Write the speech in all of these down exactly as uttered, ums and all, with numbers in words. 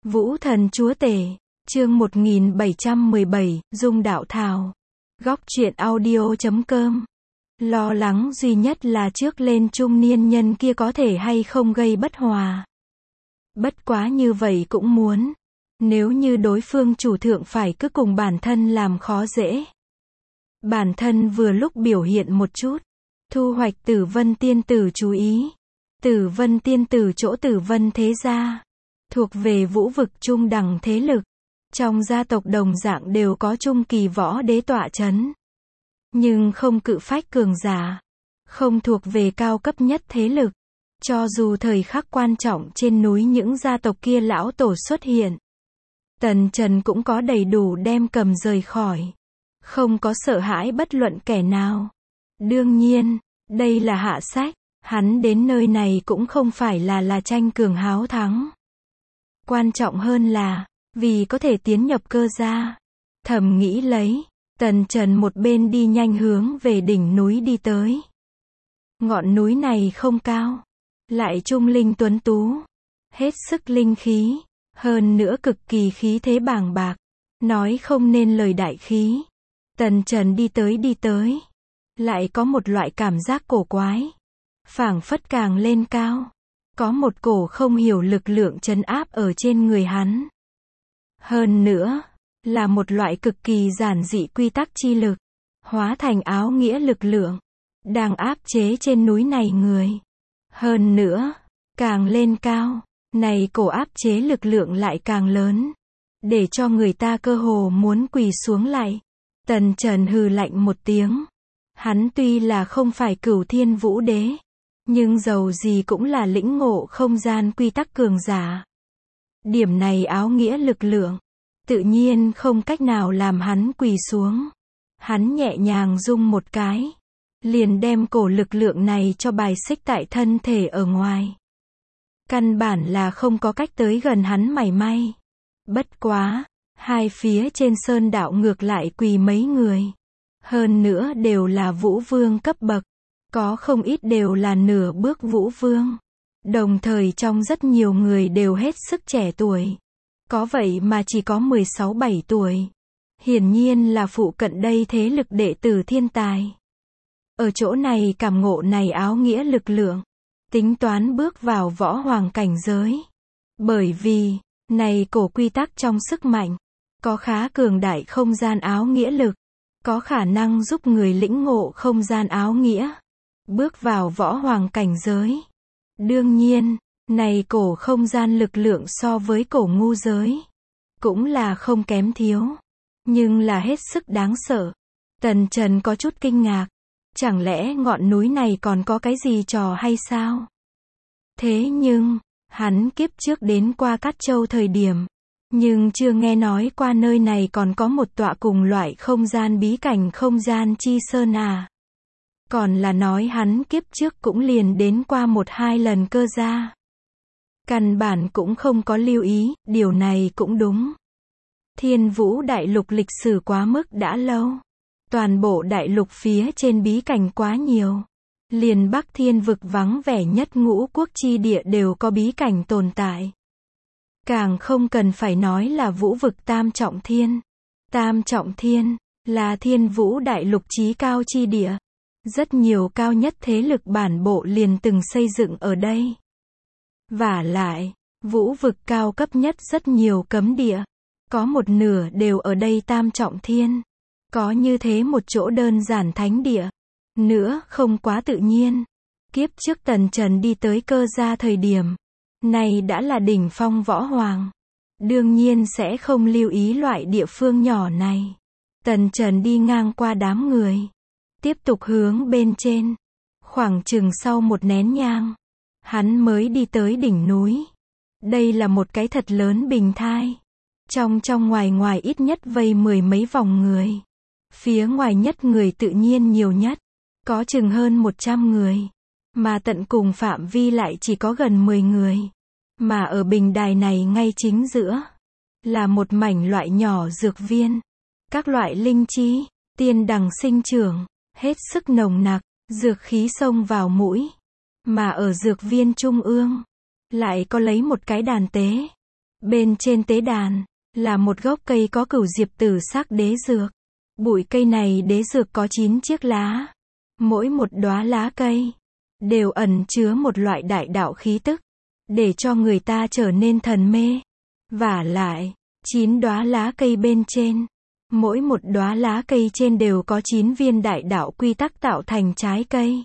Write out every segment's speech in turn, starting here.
Vũ Thần Chúa Tể, chương một nghìn bảy trăm mười bảy, Dung Đạo Thảo. Góc truyện audio chấm com. Lo lắng duy nhất là trước lên trung niên nhân kia có thể hay không gây bất hòa. Bất quá như vậy cũng muốn. Nếu như đối phương chủ thượng phải cứ cùng bản thân làm khó dễ. Bản thân vừa lúc biểu hiện một chút. Thu hoạch Tử Vân tiên tử chú ý. Tử Vân tiên tử chỗ Tử Vân thế gia. Thuộc về vũ vực trung đẳng thế lực. Trong gia tộc đồng dạng đều có trung kỳ võ đế tọa chấn. Nhưng không cự phách cường giả. Không thuộc về cao cấp nhất thế lực. Cho dù thời khắc quan trọng trên núi những gia tộc kia lão tổ xuất hiện. Tần Trần cũng có đầy đủ đem cầm rời khỏi. Không có sợ hãi bất luận kẻ nào. Đương nhiên, đây là hạ sách. Hắn đến nơi này cũng không phải là là tranh cường háo thắng. Quan trọng hơn là, vì có thể tiến nhập cơ gia. Thầm nghĩ lấy, Tần Trần một bên đi nhanh hướng về đỉnh núi đi tới. Ngọn núi này không cao, lại trung linh tuấn tú, hết sức linh khí, hơn nữa cực kỳ khí thế bàng bạc, nói không nên lời đại khí. Tần Trần đi tới đi tới, lại có một loại cảm giác cổ quái, phảng phất càng lên cao, có một cổ không hiểu lực lượng trấn áp ở trên người hắn. Hơn nữa, là một loại cực kỳ giản dị quy tắc chi lực, hóa thành áo nghĩa lực lượng, đang áp chế trên núi này người. Hơn nữa, càng lên cao, này cổ áp chế lực lượng lại càng lớn, để cho người ta cơ hồ muốn quỳ xuống lại. Tần Trần hừ lạnh một tiếng. Hắn tuy là không phải Cửu Thiên Vũ Đế, nhưng dầu gì cũng là lĩnh ngộ không gian quy tắc cường giả. Điểm này áo nghĩa lực lượng, tự nhiên không cách nào làm hắn quỳ xuống. Hắn nhẹ nhàng rung một cái, liền đem cổ lực lượng này cho bài xích tại thân thể ở ngoài. Căn bản là không có cách tới gần hắn mảy may. Bất quá, hai phía trên sơn đạo ngược lại quỳ mấy người. Hơn nữa đều là vũ vương cấp bậc. Có không ít đều là nửa bước vũ vương. Đồng thời trong rất nhiều người đều hết sức trẻ tuổi. Có vậy mà chỉ có mười sáu bảy tuổi. Hiển nhiên là phụ cận đây thế lực đệ tử thiên tài. Ở chỗ này cảm ngộ này áo nghĩa lực lượng. Tính toán bước vào võ hoàng cảnh giới. Bởi vì, này cổ quy tắc trong sức mạnh. Có khá cường đại không gian áo nghĩa lực. Có khả năng giúp người lĩnh ngộ không gian áo nghĩa. Bước vào võ hoàng cảnh giới. Đương nhiên, này cổ không gian lực lượng so với cổ ngu giới. Cũng là không kém thiếu. Nhưng là hết sức đáng sợ. Tần Trần có chút kinh ngạc. Chẳng lẽ ngọn núi này còn có cái gì trò hay sao? Thế nhưng, hắn kiếp trước đến qua Cát Châu thời điểm. Nhưng chưa nghe nói qua nơi này còn có một tọa cùng loại không gian bí cảnh không gian chi sơn à. Còn là nói hắn kiếp trước cũng liền đến qua một hai lần cơ gia. Căn bản cũng không có lưu ý, điều này cũng đúng. Thiên Vũ đại lục lịch sử quá mức đã lâu. Toàn bộ đại lục phía trên bí cảnh quá nhiều. Liền Bắc Thiên vực vắng vẻ nhất ngũ quốc chi địa đều có bí cảnh tồn tại. Càng không cần phải nói là vũ vực Tam Trọng Thiên. Tam Trọng Thiên, là Thiên Vũ đại lục chí cao chi địa. Rất nhiều cao nhất thế lực bản bộ liền từng xây dựng ở đây. Vả lại, vũ vực cao cấp nhất rất nhiều cấm địa. Có một nửa đều ở đây Tam Trọng Thiên. Có như thế một chỗ đơn giản thánh địa. Nữa không quá tự nhiên. Kiếp trước Tần Trần đi tới cơ gia thời điểm. Này đã là đỉnh phong võ hoàng. Đương nhiên sẽ không lưu ý loại địa phương nhỏ này. Tần Trần đi ngang qua đám người. Tiếp tục hướng bên trên. Khoảng chừng sau một nén nhang. Hắn mới đi tới đỉnh núi. Đây là một cái thật lớn bình thai. Trong trong ngoài ngoài ít nhất vây mười mấy vòng người. Phía ngoài nhất người tự nhiên nhiều nhất. Có chừng hơn một trăm người. Mà tận cùng phạm vi lại chỉ có gần mười người. Mà ở bình đài này ngay chính giữa. Là một mảnh loại nhỏ dược viên. Các loại linh chi, tiên đằng sinh trưởng. Hết sức nồng nặc, dược khí xông vào mũi. Mà ở dược viên trung ương. Lại có lấy một cái đàn tế. Bên trên tế đàn, là một gốc cây có cửu diệp tử sắc đế dược. Bụi cây này đế dược có chín chiếc lá. Mỗi một đóa lá cây, đều ẩn chứa một loại đại đạo khí tức, để cho người ta trở nên thần mê. Vả lại, chín đóa lá cây bên trên, mỗi một đóa lá cây trên đều có chín viên đại đạo quy tắc tạo thành trái cây.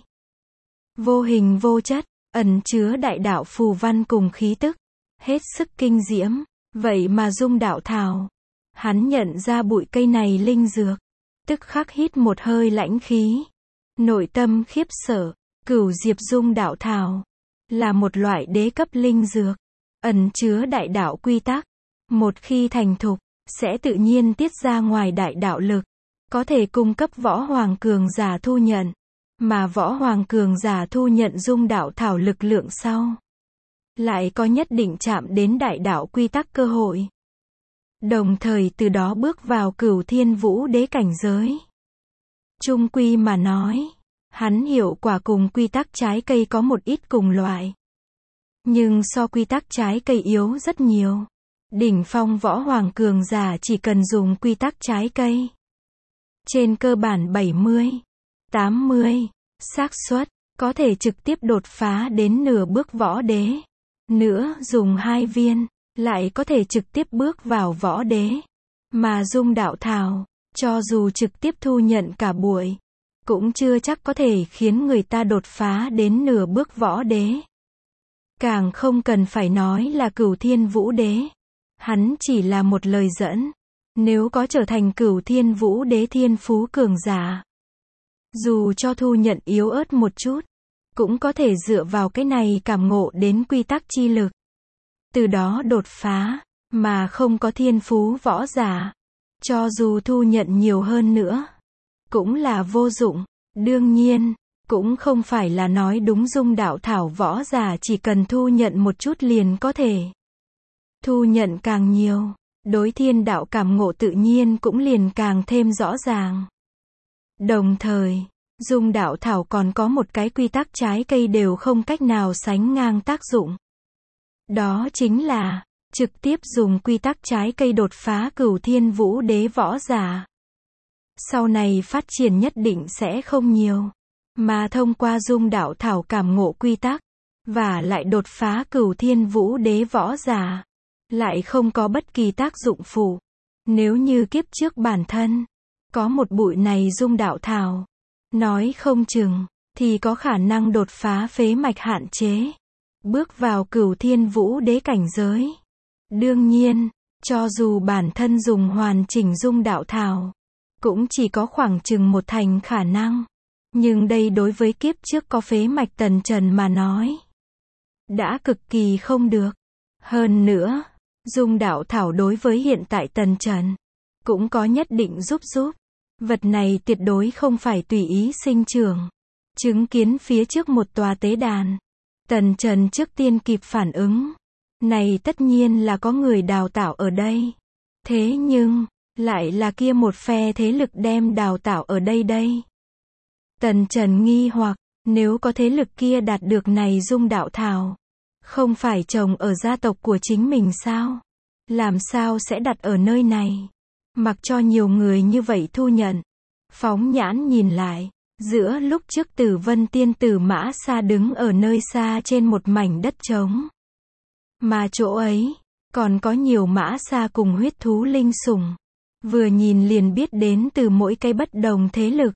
Vô hình vô chất, ẩn chứa đại đạo phù văn cùng khí tức, hết sức kinh diễm. Vậy mà Dung Đạo Thảo, hắn nhận ra bụi cây này linh dược, tức khắc hít một hơi lãnh khí, nội tâm khiếp sợ. Cửu diệp Dung Đạo Thảo là một loại đế cấp linh dược, ẩn chứa đại đạo quy tắc, một khi thành thục, sẽ tự nhiên tiết ra ngoài đại đạo lực, có thể cung cấp võ hoàng cường giả thu nhận, mà võ hoàng cường giả thu nhận Dung Đạo Thảo lực lượng sau, lại có nhất định chạm đến đại đạo quy tắc cơ hội. Đồng thời từ đó bước vào Cửu Thiên Vũ Đế cảnh giới. Chung quy mà nói, hắn hiệu quả cùng quy tắc trái cây có một ít cùng loại, nhưng so quy tắc trái cây yếu rất nhiều. Đỉnh phong võ hoàng cường giả chỉ cần dùng quy tắc trái cây, trên cơ bản bảy mươi, tám mươi, xác suất có thể trực tiếp đột phá đến nửa bước võ đế. Nữa dùng hai viên, lại có thể trực tiếp bước vào võ đế. Mà Dung Đạo Thảo, cho dù trực tiếp thu nhận cả bụi, cũng chưa chắc có thể khiến người ta đột phá đến nửa bước võ đế. Càng không cần phải nói là Cửu Thiên Vũ Đế. Hắn chỉ là một lời dẫn. Nếu có trở thành Cửu Thiên Vũ Đế thiên phú cường giả, dù cho thu nhận yếu ớt một chút, cũng có thể dựa vào cái này cảm ngộ đến quy tắc chi lực, từ đó đột phá. Mà không có thiên phú võ giả, cho dù thu nhận nhiều hơn nữa, cũng là vô dụng. Đương nhiên, cũng không phải là nói đúng Dung Đạo Thảo võ giả chỉ cần thu nhận một chút liền có thể. Thu nhận càng nhiều, đối thiên đạo cảm ngộ tự nhiên cũng liền càng thêm rõ ràng. Đồng thời, Dung Đạo Thảo còn có một cái quy tắc trái cây đều không cách nào sánh ngang tác dụng. Đó chính là, trực tiếp dùng quy tắc trái cây đột phá Cửu Thiên Vũ Đế võ giả. Sau này phát triển nhất định sẽ không nhiều, mà thông qua Dung Đạo Thảo cảm ngộ quy tắc, và lại đột phá Cửu Thiên Vũ Đế võ giả, lại không có bất kỳ tác dụng phụ. Nếu như kiếp trước bản thân có một bụi này Dung Đạo Thảo, nói không chừng thì có khả năng đột phá phế mạch hạn chế, bước vào Cửu Thiên Vũ Đế cảnh giới. Đương nhiên, cho dù bản thân dùng hoàn chỉnh Dung Đạo Thảo, cũng chỉ có khoảng chừng một thành khả năng. Nhưng đây đối với kiếp trước có phế mạch Tần Trần mà nói, đã cực kỳ không được. Hơn nữa, Dung Đạo Thảo đối với hiện tại Tần Trần, cũng có nhất định giúp giúp. Vật này tuyệt đối không phải tùy ý sinh trưởng. Chứng kiến phía trước một tòa tế đàn, Tần Trần trước tiên kịp phản ứng. Này tất nhiên là có người đào tạo ở đây. Thế nhưng, lại là kia một phe thế lực đem đào tạo ở đây đây. Tần Trần nghi hoặc, nếu có thế lực kia đạt được này Dung Đạo Thảo, không phải trồng ở gia tộc của chính mình sao? Làm sao sẽ đặt ở nơi này? Mặc cho nhiều người như vậy thu nhận. Phóng nhãn nhìn lại, giữa lúc trước Tử Vân Tiên Tử Mã Sa đứng ở nơi xa trên một mảnh đất trống. Mà chỗ ấy, còn có nhiều mã sa cùng huyết thú linh sủng. Vừa nhìn liền biết đến từ mỗi cái bất đồng thế lực.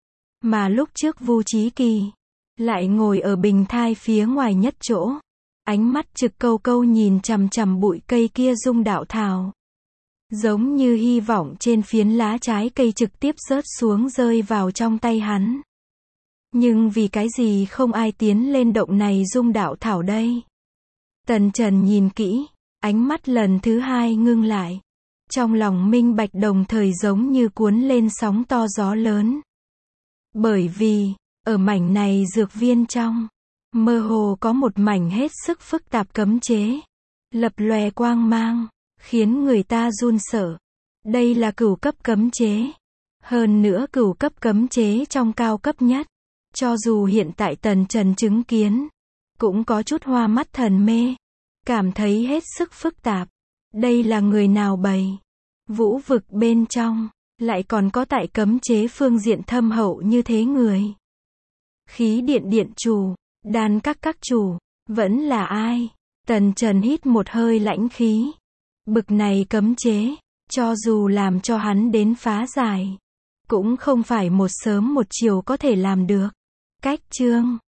Mà lúc trước Vu Chí Kỳ, lại ngồi ở bình thai phía ngoài nhất chỗ. Ánh mắt trực câu câu nhìn chằm chằm bụi cây kia Dung Đạo Thảo. Giống như hy vọng trên phiến lá trái cây trực tiếp rớt xuống rơi vào trong tay hắn. Nhưng vì cái gì không ai tiến lên động này Dung Đạo Thảo đây? Tần Trần nhìn kỹ, ánh mắt lần thứ hai ngưng lại. Trong lòng minh bạch đồng thời giống như cuốn lên sóng to gió lớn. Bởi vì, ở mảnh này dược viên trong, mơ hồ có một mảnh hết sức phức tạp cấm chế. Lập lòe quang mang, khiến người ta run sợ. Đây là cửu cấp cấm chế. Hơn nữa cửu cấp cấm chế trong cao cấp nhất. Cho dù hiện tại Tần Trần chứng kiến, cũng có chút hoa mắt thần mê. Cảm thấy hết sức phức tạp. Đây là người nào bày? Vũ vực bên trong, lại còn có tại cấm chế phương diện thâm hậu như thế người. Khí điện điện chủ, đan các các chủ, vẫn là ai? Tần Trần hít một hơi lãnh khí. Bực này cấm chế, cho dù làm cho hắn đến phá giải, cũng không phải một sớm một chiều có thể làm được. Cách chương